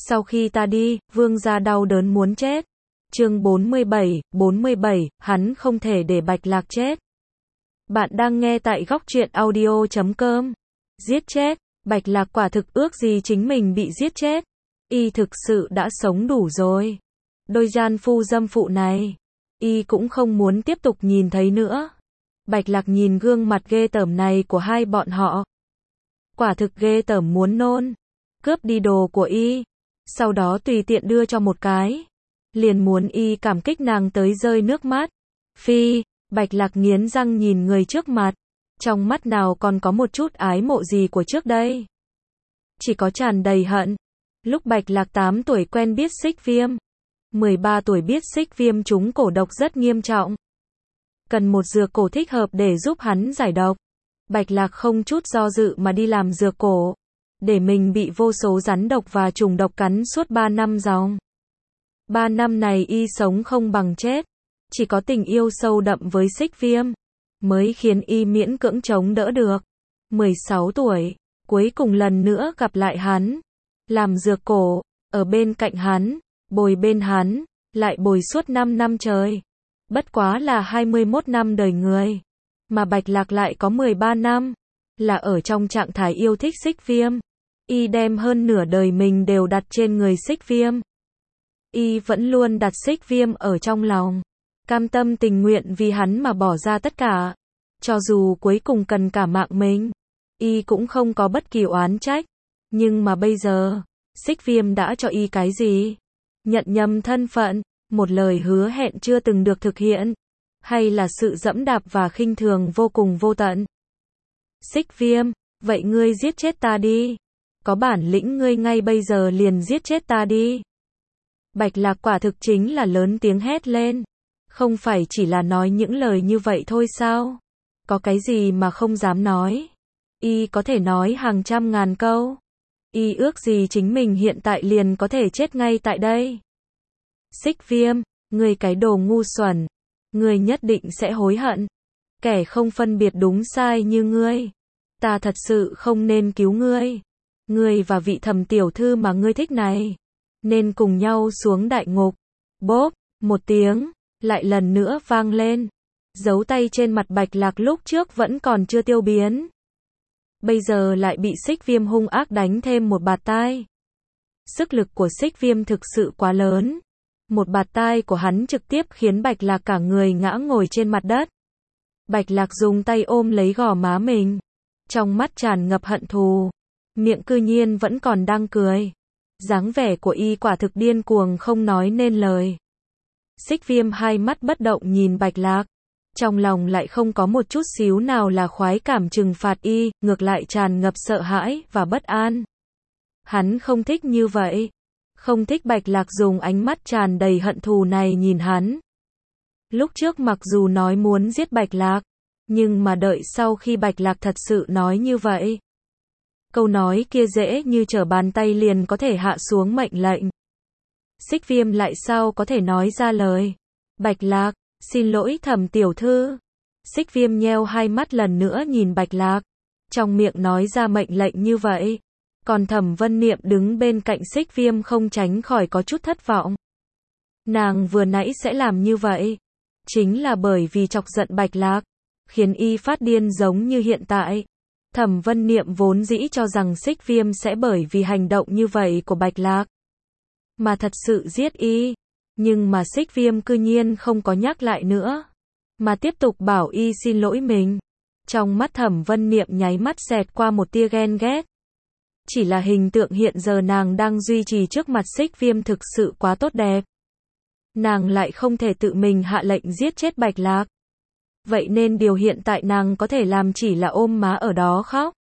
Sau khi ta đi, Vương gia đau đớn muốn chết. Chương 47, hắn không thể để Bạch Lạc chết. Bạn đang nghe tại góc truyện audio.com. Giết chết, Bạch Lạc quả thực ước gì chính mình bị giết chết. Y thực sự đã sống đủ rồi. Đôi gian phu dâm phụ này, Y cũng không muốn tiếp tục nhìn thấy nữa. Bạch Lạc nhìn gương mặt ghê tởm này của hai bọn họ. Quả thực ghê tởm muốn nôn. Cướp đi đồ của Y, sau đó tùy tiện đưa cho một cái. Liền muốn Y cảm kích nàng tới rơi nước mắt. Phi, Bạch Lạc nghiến răng nhìn người trước mặt. Trong mắt nào còn có một chút ái mộ gì của trước đây. Chỉ có tràn đầy hận. Lúc Bạch Lạc 8 tuổi quen biết Xích Viêm. 13 tuổi biết Xích Viêm trúng cổ độc rất nghiêm trọng. Cần một dược cổ thích hợp để giúp hắn giải độc. Bạch Lạc không chút do dự mà đi làm dược cổ. Để mình bị vô số rắn độc và trùng độc cắn suốt 3 năm dòng. 3 năm này Y sống không bằng chết. Chỉ có tình yêu sâu đậm với Xích Viêm mới khiến Y miễn cưỡng chống đỡ được. 16 tuổi, cuối cùng lần nữa gặp lại hắn. Làm dược cổ, ở bên cạnh hắn, bồi bên hắn, lại bồi suốt 5 năm trời. Bất quá là 21 năm đời người. Mà Bạch Lạc lại có 13 năm. Là ở trong trạng thái yêu thích Xích Viêm. Y đem hơn nửa đời mình đều đặt trên người Xích Viêm. Y vẫn luôn đặt Xích Viêm ở trong lòng. Cam tâm tình nguyện vì hắn mà bỏ ra tất cả. Cho dù cuối cùng cần cả mạng mình. Y cũng không có bất kỳ oán trách. Nhưng mà bây giờ, Xích Viêm đã cho Y cái gì? Nhận nhầm thân phận, một lời hứa hẹn chưa từng được thực hiện. Hay là sự dẫm đạp và khinh thường vô cùng vô tận? Xích Viêm, vậy ngươi giết chết ta đi. Có bản lĩnh ngươi ngay bây giờ liền giết chết ta đi. Bạch Lạc quả thực chính là lớn tiếng hét lên. Không phải chỉ là nói những lời như vậy thôi sao? Có cái gì mà không dám nói? Y có thể nói hàng trăm ngàn câu. Y ước gì chính mình hiện tại liền có thể chết ngay tại đây. Xích Viêm, ngươi cái đồ ngu xuẩn. Ngươi nhất định sẽ hối hận. Kẻ không phân biệt đúng sai như ngươi. Ta thật sự không nên cứu ngươi. Ngươi và vị thẩm tiểu thư mà ngươi thích này nên cùng nhau xuống đại ngục. Bốp, một tiếng, lại lần nữa vang lên. Dấu tay trên mặt Bạch Lạc lúc trước vẫn còn chưa tiêu biến. Bây giờ lại bị Xích Viêm hung ác đánh thêm một bạt tai. Sức lực của Xích Viêm thực sự quá lớn. Một bạt tai của hắn trực tiếp khiến Bạch Lạc cả người ngã ngồi trên mặt đất. Bạch Lạc dùng tay ôm lấy gò má mình. Trong mắt tràn ngập hận thù. Miệng cư nhiên vẫn còn đang cười. Dáng vẻ của Y quả thực điên cuồng không nói nên lời. Xích Viêm hai mắt bất động nhìn Bạch Lạc. Trong lòng lại không có một chút xíu nào là khoái cảm trừng phạt Y, ngược lại tràn ngập sợ hãi và bất an. Hắn không thích như vậy. Không thích Bạch Lạc dùng ánh mắt tràn đầy hận thù này nhìn hắn. Lúc trước mặc dù nói muốn giết Bạch Lạc, nhưng mà đợi sau khi Bạch Lạc thật sự nói như vậy. Câu nói kia dễ như trở bàn tay liền có thể hạ xuống mệnh lệnh. Xích Viêm lại sao có thể nói ra lời. Bạch Lạc, xin lỗi thẩm tiểu thư. Xích Viêm nheo hai mắt lần nữa nhìn Bạch Lạc. Trong miệng nói ra mệnh lệnh như vậy. Còn Thẩm Vân Niệm đứng bên cạnh Xích Viêm không tránh khỏi có chút thất vọng. Nàng vừa nãy sẽ làm như vậy. Chính là bởi vì chọc giận Bạch Lạc. Khiến Y phát điên giống như hiện tại. Thẩm Vân Niệm vốn dĩ cho rằng Xích Viêm sẽ bởi vì hành động như vậy của Bạch Lạc mà thật sự giết Y. Nhưng mà Xích Viêm cư nhiên không có nhắc lại nữa. Mà tiếp tục bảo Y xin lỗi mình. Trong mắt Thẩm Vân Niệm nháy mắt xẹt qua một tia ghen ghét. Chỉ là hình tượng hiện giờ nàng đang duy trì trước mặt Xích Viêm thực sự quá tốt đẹp. Nàng lại không thể tự mình hạ lệnh giết chết Bạch Lạc. Vậy nên điều hiện tại nàng có thể làm chỉ là ôm má ở đó khóc.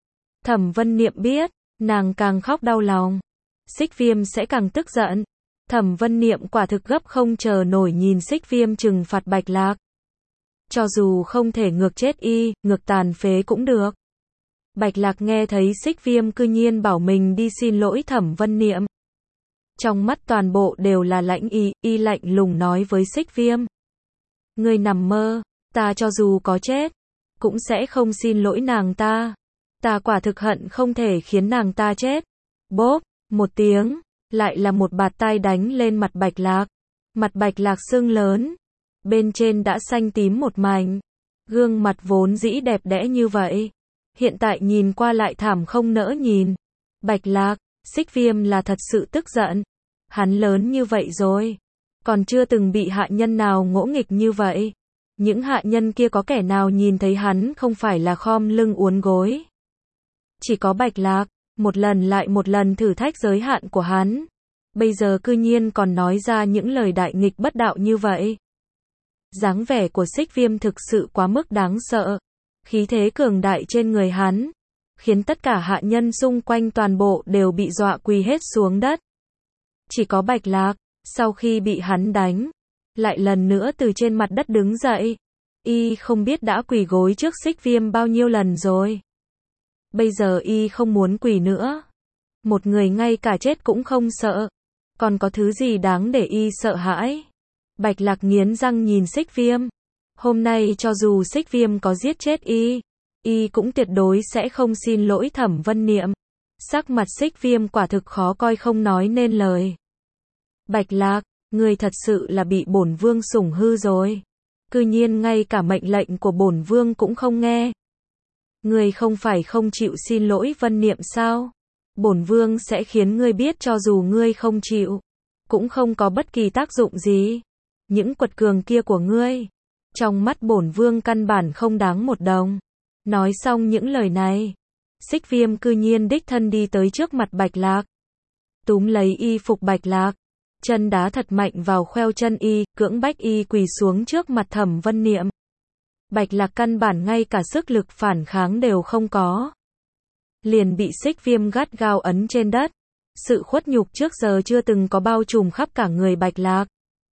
Thẩm Vân Niệm biết, nàng càng khóc đau lòng, Xích Viêm sẽ càng tức giận. Thẩm Vân Niệm quả thực gấp không chờ nổi nhìn Xích Viêm trừng phạt Bạch Lạc. Cho dù không thể ngược chết Y, ngược tàn phế cũng được. Bạch Lạc nghe thấy Xích Viêm cư nhiên bảo mình đi xin lỗi Thẩm Vân Niệm. Trong mắt toàn bộ đều là lãnh ý, Y lạnh lùng nói với Xích Viêm. Ngươi nằm mơ, ta cho dù có chết, cũng sẽ không xin lỗi nàng ta. Ta quả thực hận không thể khiến nàng ta chết. Bốp, một tiếng, lại là một bạt tai đánh lên mặt Bạch Lạc. Mặt Bạch Lạc sưng lớn, bên trên đã xanh tím một mảnh. Gương mặt vốn dĩ đẹp đẽ như vậy, hiện tại nhìn qua lại thảm không nỡ nhìn. Bạch Lạc, Xích Viêm là thật sự tức giận. Hắn lớn như vậy rồi, còn chưa từng bị hạ nhân nào ngỗ nghịch như vậy. Những hạ nhân kia có kẻ nào nhìn thấy hắn không phải là khom lưng uốn gối. Chỉ có Bạch Lạc, một lần lại một lần thử thách giới hạn của hắn. Bây giờ cư nhiên còn nói ra những lời đại nghịch bất đạo như vậy. Dáng vẻ của Xích Viêm thực sự quá mức đáng sợ. Khí thế cường đại trên người hắn, khiến tất cả hạ nhân xung quanh toàn bộ đều bị dọa quỳ hết xuống đất. Chỉ có Bạch Lạc, sau khi bị hắn đánh, lại lần nữa từ trên mặt đất đứng dậy. Y không biết đã quỳ gối trước Xích Viêm bao nhiêu lần rồi. Bây giờ y không muốn quỳ nữa. Một người ngay cả chết cũng không sợ, còn có thứ gì đáng để y sợ hãi. Bạch Lạc nghiến răng nhìn Xích Viêm. Hôm nay cho dù Xích Viêm có giết chết y cũng tuyệt đối sẽ không xin lỗi Thẩm Vân Niệm. Sắc mặt Xích Viêm quả thực khó coi không nói nên lời. Bạch Lạc, ngươi thật sự là bị bổn vương sủng hư rồi. Cư nhiên ngay cả mệnh lệnh của bổn vương cũng không nghe. Ngươi không phải không chịu xin lỗi Vân Niệm sao? Bổn vương sẽ khiến ngươi biết cho dù ngươi không chịu, cũng không có bất kỳ tác dụng gì. Những quật cường kia của ngươi, trong mắt bổn vương căn bản không đáng một đồng. Nói xong những lời này, Xích Viêm cư nhiên đích thân đi tới trước mặt Bạch Lạc. Túm lấy y phục Bạch Lạc, chân đá thật mạnh vào khoeo chân y, cưỡng bách y quỳ xuống trước mặt Thẩm Vân Niệm. Bạch Lạc căn bản ngay cả sức lực phản kháng đều không có. Liền bị Xích Viêm gắt gao ấn trên đất. Sự khuất nhục trước giờ chưa từng có bao trùm khắp cả người Bạch Lạc.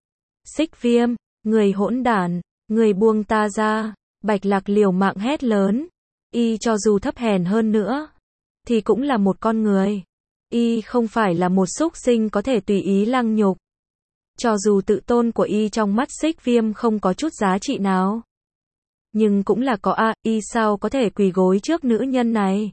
Xích Viêm, người hỗn đản, người buông ta ra. Bạch Lạc liều mạng hét lớn. Y cho dù thấp hèn hơn nữa, thì cũng là một con người. Y không phải là một súc sinh có thể tùy ý lăng nhục. Cho dù tự tôn của y trong mắt Xích Viêm không có chút giá trị nào, nhưng cũng là có y sao có thể quỳ gối trước nữ nhân này.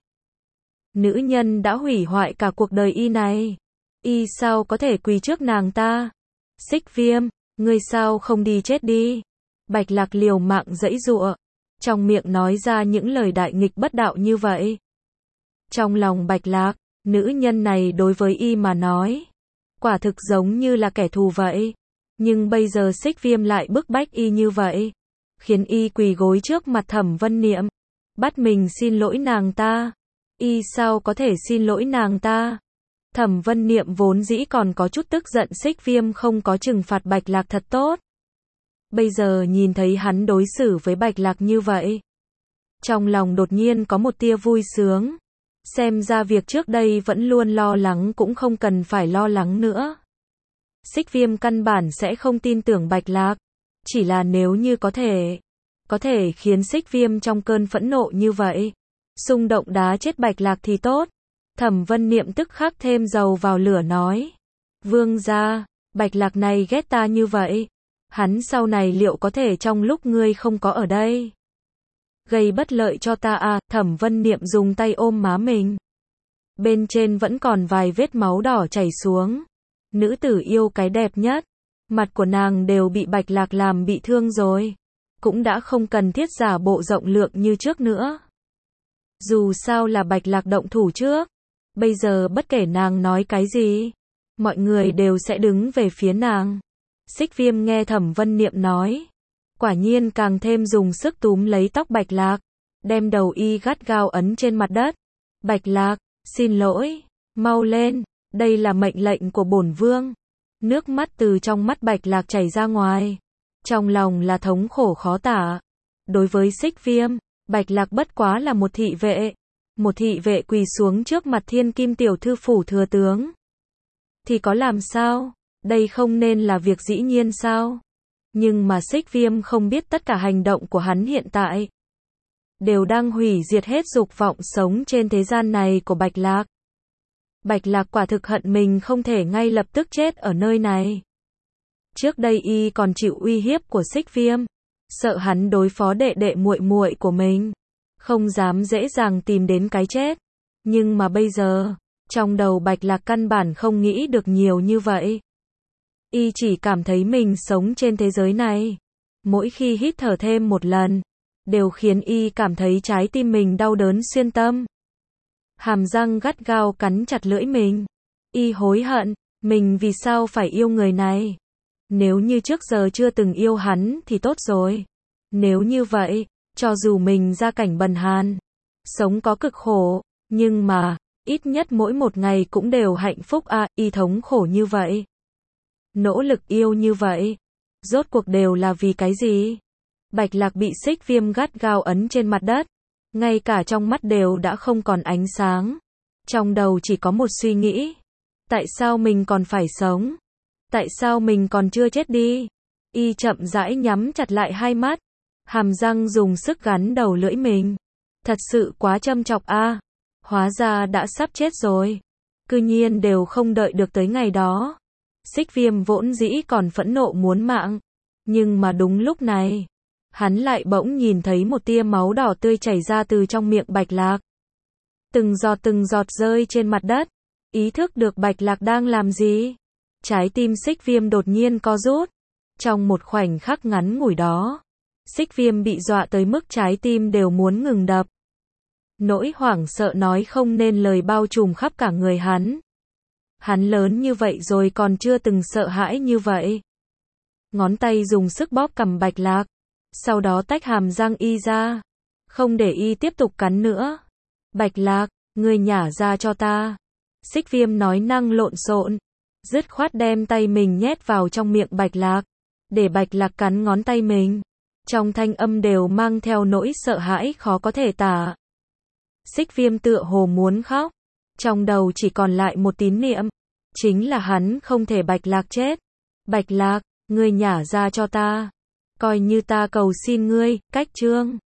Nữ nhân đã hủy hoại cả cuộc đời y này. Y sao có thể quỳ trước nàng ta. Xích Viêm, ngươi sao không đi chết đi. Bạch Lạc liều mạng giãy giụa, trong miệng nói ra những lời đại nghịch bất đạo như vậy. Trong lòng Bạch Lạc, nữ nhân này đối với y mà nói, quả thực giống như là kẻ thù vậy. Nhưng bây giờ Xích Viêm lại bức bách y như vậy, khiến y quỳ gối trước mặt Thẩm Vân Niệm, bắt mình xin lỗi nàng ta. Y sao có thể xin lỗi nàng ta? Thẩm Vân Niệm vốn dĩ còn có chút tức giận Xích Viêm không có trừng phạt Bạch Lạc thật tốt. Bây giờ nhìn thấy hắn đối xử với Bạch Lạc như vậy, trong lòng đột nhiên có một tia vui sướng. Xem ra việc trước đây vẫn luôn lo lắng cũng không cần phải lo lắng nữa. Xích Viêm căn bản sẽ không tin tưởng Bạch Lạc. Chỉ là nếu như có thể khiến Xích Viêm trong cơn phẫn nộ như vậy, xung động đá chết Bạch Lạc thì tốt. Thẩm Vân Niệm tức khắc thêm dầu vào lửa nói. Vương gia, Bạch Lạc này ghét ta như vậy. Hắn sau này liệu có thể trong lúc ngươi không có ở đây gây bất lợi cho ta à? Thẩm Vân Niệm dùng tay ôm má mình. Bên trên vẫn còn vài vết máu đỏ chảy xuống. Nữ tử yêu cái đẹp nhất. Mặt của nàng đều bị Bạch Lạc làm bị thương rồi. Cũng đã không cần thiết giả bộ rộng lượng như trước nữa. Dù sao là Bạch Lạc động thủ trước. Bây giờ bất kể nàng nói cái gì, mọi người đều sẽ đứng về phía nàng. Xích Viêm nghe Thẩm Vân Niệm nói, quả nhiên càng thêm dùng sức túm lấy tóc Bạch Lạc, đem đầu y gắt gao ấn trên mặt đất. Bạch Lạc, xin lỗi, mau lên, đây là mệnh lệnh của bổn vương. Nước mắt từ trong mắt Bạch Lạc chảy ra ngoài, trong lòng là thống khổ khó tả. Đối với Xích Viêm, Bạch Lạc bất quá là một thị vệ. Một thị vệ quỳ xuống trước mặt thiên kim tiểu thư phủ thừa tướng. Thì có làm sao? Đây không nên là việc dĩ nhiên sao? Nhưng mà Xích Viêm không biết tất cả hành động của hắn hiện tại đều đang hủy diệt hết dục vọng sống trên thế gian này của Bạch Lạc. Bạch Lạc quả thực hận mình không thể ngay lập tức chết ở nơi này. Trước đây y còn chịu uy hiếp của Xích Viêm, sợ hắn đối phó đệ đệ muội muội của mình, không dám dễ dàng tìm đến cái chết. Nhưng mà bây giờ, Trong đầu Bạch Lạc căn bản không nghĩ được nhiều như vậy. Y chỉ cảm thấy mình sống trên thế giới này. Mỗi khi hít thở thêm một lần, đều khiến Y cảm thấy trái tim mình đau đớn xuyên tâm. Hàm răng gắt gao cắn chặt lưỡi mình. Y hối hận, mình vì sao phải yêu người này. Nếu như trước giờ chưa từng yêu hắn thì tốt rồi. Nếu như vậy, cho dù mình gia cảnh bần hàn, sống có cực khổ, nhưng mà, ít nhất mỗi một ngày cũng đều hạnh phúc à. Y thống khổ như vậy, nỗ lực yêu như vậy, rốt cuộc đều là vì cái gì? Bạch Lạc bị xích viêm gắt gao ấn trên mặt đất, ngay cả trong mắt đều đã không còn ánh sáng. Trong đầu chỉ có một suy nghĩ. Tại sao mình còn phải sống? Tại sao mình còn chưa chết đi? Y chậm rãi nhắm chặt lại hai mắt, hàm răng dùng sức gắn đầu lưỡi mình. Thật sự quá châm chọc a. Hóa ra đã sắp chết rồi. Cư nhiên đều không đợi được tới ngày đó. Xích viêm vốn dĩ còn phẫn nộ muốn mạng. Nhưng mà đúng lúc này, hắn lại bỗng nhìn thấy một tia máu đỏ tươi chảy ra từ trong miệng Bạch Lạc. Từng giọt rơi trên mặt đất. Ý thức được Bạch Lạc đang làm gì. Trái tim xích viêm đột nhiên co rút. Trong một khoảnh khắc ngắn ngủi đó, xích viêm bị dọa tới mức trái tim đều muốn ngừng đập. Nỗi hoảng sợ nói không nên lời bao trùm khắp cả người hắn. Hắn lớn như vậy rồi còn chưa từng sợ hãi như vậy. Ngón tay dùng sức bóp cằm Bạch Lạc, sau đó tách hàm răng Y ra, không để Y tiếp tục cắn nữa. Bạch Lạc, ngươi nhả ra cho ta. Xích viêm nói năng lộn xộn, dứt khoát đem tay mình nhét vào trong miệng Bạch Lạc, để Bạch Lạc cắn ngón tay mình. Trong thanh âm đều mang theo nỗi sợ hãi khó có thể tả. Xích viêm tựa hồ muốn khóc, trong đầu chỉ còn lại một tín niệm, chính là hắn không thể Bạch Lạc chết. Bạch Lạc, ngươi nhả ra cho ta, coi như ta cầu xin ngươi, cách chương.